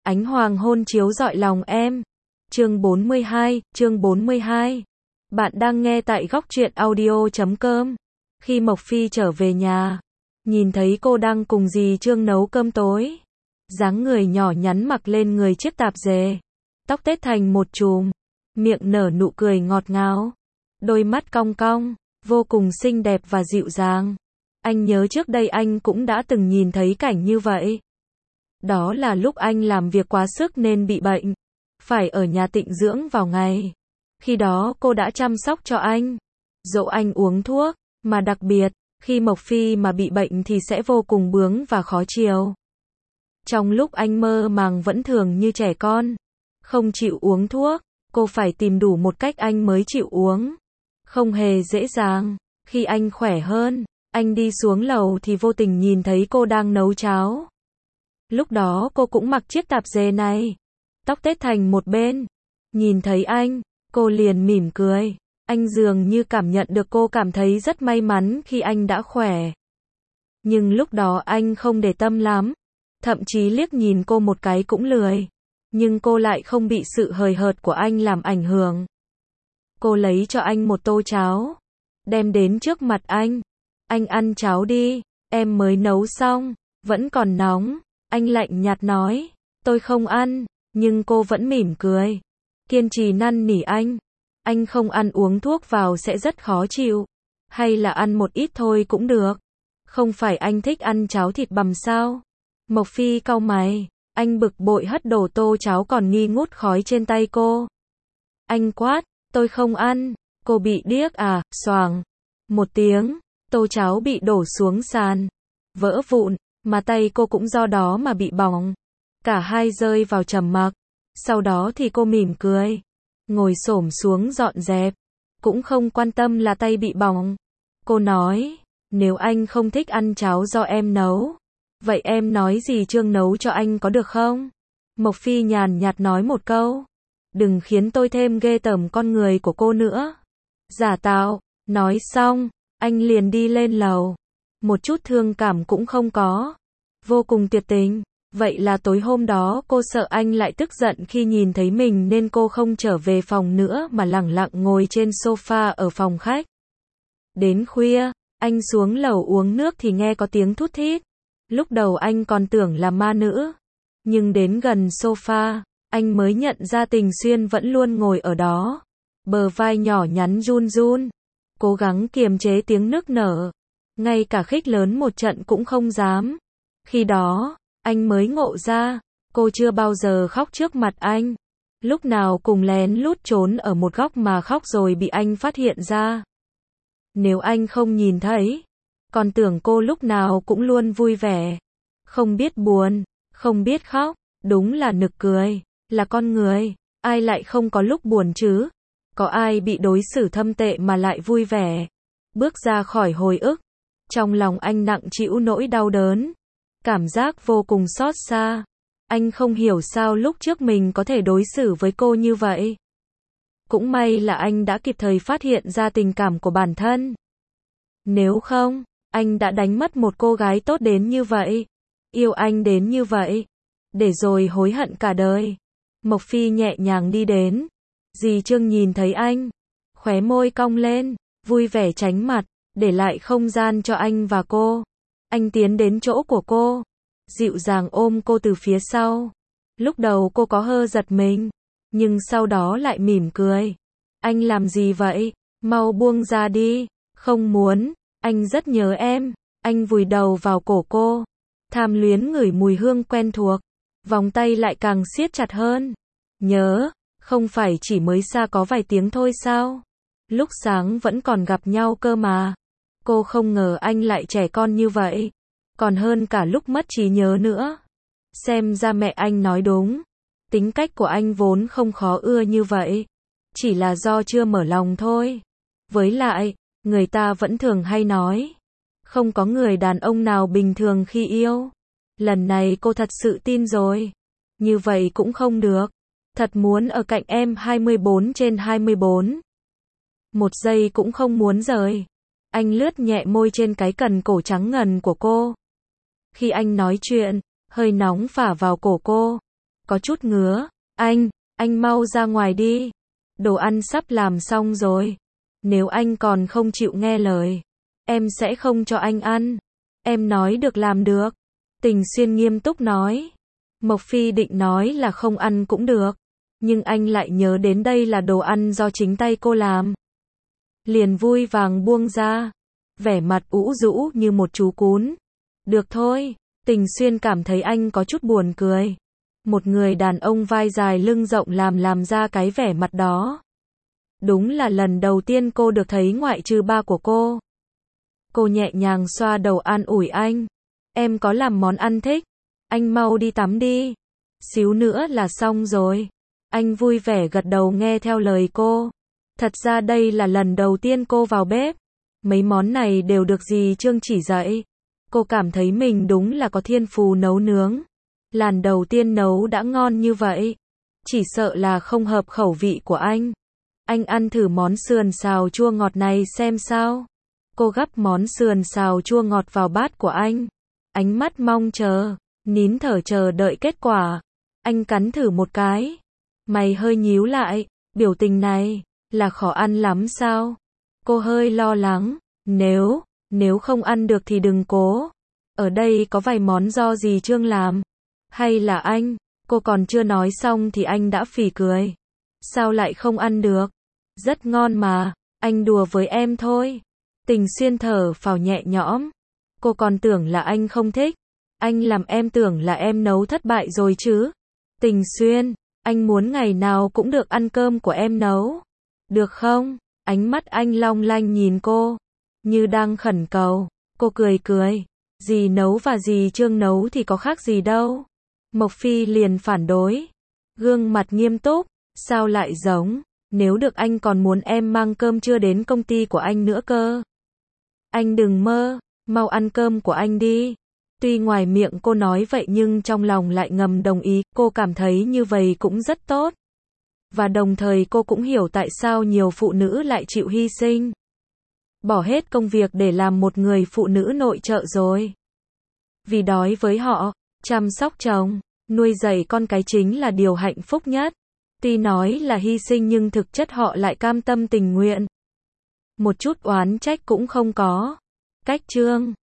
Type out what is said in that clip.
Ánh hoàng hôn chiếu rọi lòng em. Chương 42. Bạn đang nghe tại góc truyện audio.com. Khi Mộc Phi trở về nhà, nhìn thấy cô đang cùng dì Trương nấu cơm tối. Dáng người nhỏ nhắn mặc lên người chiếc tạp dề, tóc tết thành một chùm, miệng nở nụ cười ngọt ngào, đôi mắt cong cong, vô cùng xinh đẹp và dịu dàng. Anh nhớ trước đây anh cũng đã từng nhìn thấy cảnh như vậy. Đó là lúc anh làm việc quá sức nên bị bệnh, phải ở nhà tịnh dưỡng vào ngày. Khi đó cô đã chăm sóc cho anh, dỗ anh uống thuốc, mà đặc biệt, khi Mộc Phi mà bị bệnh thì sẽ vô cùng bướng và khó chiều. Trong lúc anh mơ màng vẫn thường như trẻ con, không chịu uống thuốc, cô phải tìm đủ một cách anh mới chịu uống. Không hề dễ dàng. Khi anh khỏe hơn, anh đi xuống lầu thì vô tình nhìn thấy cô đang nấu cháo. Lúc đó cô cũng mặc chiếc tạp dề này, tóc tết thành một bên. Nhìn thấy anh, cô liền mỉm cười. Anh dường như cảm nhận được cô cảm thấy rất may mắn khi anh đã khỏe. Nhưng lúc đó anh không để tâm lắm, thậm chí liếc nhìn cô một cái cũng lười. Nhưng cô lại không bị sự hời hợt của anh làm ảnh hưởng. Cô lấy cho anh một tô cháo, đem đến trước mặt anh. Anh ăn cháo đi, em mới nấu xong, vẫn còn nóng. Anh lạnh nhạt nói, tôi không ăn, nhưng cô vẫn mỉm cười, kiên trì năn nỉ anh không ăn uống thuốc vào sẽ rất khó chịu, hay là ăn một ít thôi cũng được, không phải anh thích ăn cháo thịt bằm sao? Mộc Phi cau mày, anh bực bội hất đổ tô cháo còn nghi ngút khói trên tay cô. Anh quát, tôi không ăn, cô bị điếc à? Xoàng, một tiếng, tô cháo bị đổ xuống sàn, vỡ vụn. Mà tay cô cũng do đó mà bị bỏng. Cả hai rơi vào trầm mặc. Sau đó thì cô mỉm cười, ngồi xổm xuống dọn dẹp, cũng không quan tâm là tay bị bỏng. Cô nói, nếu anh không thích ăn cháo do em nấu, vậy em nói dì Trương nấu cho anh có được không? Mộc Phi nhàn nhạt nói một câu, đừng khiến tôi thêm ghê tởm con người của cô nữa. Giả tạo. Nói xong, anh liền đi lên lầu. Một chút thương cảm cũng không có. Vô cùng tuyệt tình. Vậy là tối hôm đó cô sợ anh lại tức giận khi nhìn thấy mình nên cô không trở về phòng nữa mà lẳng lặng ngồi trên sofa ở phòng khách. Đến khuya, anh xuống lầu uống nước thì nghe có tiếng thút thít. Lúc đầu anh còn tưởng là ma nữ. Nhưng đến gần sofa, anh mới nhận ra Tình Xuyên vẫn luôn ngồi ở đó. Bờ vai nhỏ nhắn run run, cố gắng kiềm chế tiếng nức nở. Ngay cả khích lớn một trận cũng không dám. Khi đó, anh mới ngộ ra, cô chưa bao giờ khóc trước mặt anh. Lúc nào cùng lén lút trốn ở một góc mà khóc rồi bị anh phát hiện ra. Nếu anh không nhìn thấy, còn tưởng cô lúc nào cũng luôn vui vẻ. Không biết buồn, không biết khóc, đúng là nực cười, là con người, ai lại không có lúc buồn chứ? Có ai bị đối xử thâm tệ mà lại vui vẻ? Bước ra khỏi hồi ức, trong lòng anh nặng trĩu nỗi đau đớn, cảm giác vô cùng xót xa. Anh không hiểu sao lúc trước mình có thể đối xử với cô như vậy. Cũng may là anh đã kịp thời phát hiện ra tình cảm của bản thân. Nếu không, anh đã đánh mất một cô gái tốt đến như vậy, yêu anh đến như vậy, để rồi hối hận cả đời. Mộc Phi nhẹ nhàng đi đến. Dì Trương nhìn thấy anh, khóe môi cong lên, vui vẻ tránh mặt, để lại không gian cho anh và cô. Anh tiến đến chỗ của cô, dịu dàng ôm cô từ phía sau. Lúc đầu cô có hơi giật mình, nhưng sau đó lại mỉm cười. Anh làm gì vậy? Mau buông ra đi. Không muốn, anh rất nhớ em. Anh vùi đầu vào cổ cô, tham luyến ngửi mùi hương quen thuộc, vòng tay lại càng siết chặt hơn. Nhớ, không phải chỉ mới xa có vài tiếng thôi sao? Lúc sáng vẫn còn gặp nhau cơ mà. Cô không ngờ anh lại trẻ con như vậy, còn hơn cả lúc mất trí nhớ nữa. Xem ra mẹ anh nói đúng, tính cách của anh vốn không khó ưa như vậy, chỉ là do chưa mở lòng thôi. Với lại, người ta vẫn thường hay nói, không có người đàn ông nào bình thường khi yêu. Lần này cô thật sự tin rồi. Như vậy cũng không được. Thật muốn ở cạnh em 24/24. Một giây cũng không muốn rời. Anh lướt nhẹ môi trên cái cần cổ trắng ngần của cô. Khi anh nói chuyện, hơi nóng phả vào cổ cô. có chút ngứa. Anh mau ra ngoài đi. Đồ ăn sắp làm xong rồi. Nếu anh còn không chịu nghe lời, em sẽ không cho anh ăn. Em nói được làm được. Tình Xuyên nghiêm túc nói. Mộc Phi định nói là không ăn cũng được, nhưng anh lại nhớ đến đây là đồ ăn do chính tay cô làm. Liền vui vàng buông ra, vẻ mặt ủ rũ như một chú cún. Được thôi, Tình Xuyên cảm thấy anh có chút buồn cười. Một người đàn ông vai dài lưng rộng làm ra cái vẻ mặt đó. Đúng là lần đầu tiên cô được thấy ngoại trừ ba của cô. Cô nhẹ nhàng xoa đầu an ủi anh. Em có làm món ăn thích. Anh mau đi tắm đi. Xíu nữa là xong rồi. Anh vui vẻ gật đầu nghe theo lời cô. Thật ra đây là lần đầu tiên cô vào bếp. Mấy món này đều được dì Trương chỉ dạy. Cô cảm thấy mình đúng là có thiên phú nấu nướng. Lần đầu tiên nấu đã ngon như vậy. Chỉ sợ là không hợp khẩu vị của anh. Anh ăn thử món sườn xào chua ngọt này xem sao. Cô gắp món sườn xào chua ngọt vào bát của anh. Ánh mắt mong chờ, nín thở chờ đợi kết quả. Anh cắn thử một cái. Mày hơi nhíu lại, biểu tình này, là khó ăn lắm sao? Cô hơi lo lắng, nếu không ăn được thì đừng cố. Ở đây có vài món do dì Trương làm. Hay là anh, cô còn chưa nói xong thì anh đã phì cười. Sao lại không ăn được? Rất ngon mà, anh đùa với em thôi. Tình Xuyên thở phào nhẹ nhõm. Cô còn tưởng là anh không thích. Anh làm em tưởng là em nấu thất bại rồi chứ. Tình Xuyên, anh muốn ngày nào cũng được ăn cơm của em nấu. Được không? Ánh mắt anh long lanh nhìn cô, như đang khẩn cầu. Cô cười. Dì nấu và dì Trương nấu thì có khác gì đâu. Mộc Phi liền phản đối. Gương mặt nghiêm túc. Sao lại giống? Nếu được anh còn muốn em mang cơm trưa đến công ty của anh nữa cơ. Anh đừng mơ, mau ăn cơm của anh đi. Tuy ngoài miệng cô nói vậy nhưng trong lòng lại ngầm đồng ý, cô cảm thấy như vậy cũng rất tốt. Và đồng thời cô cũng hiểu tại sao nhiều phụ nữ lại chịu hy sinh. Bỏ hết công việc để làm một người phụ nữ nội trợ rồi. Vì đói với họ, chăm sóc chồng, nuôi dạy con cái chính là điều hạnh phúc nhất. Tuy nói là hy sinh nhưng thực chất họ lại cam tâm tình nguyện. Một chút oán trách cũng không có. Cách Trương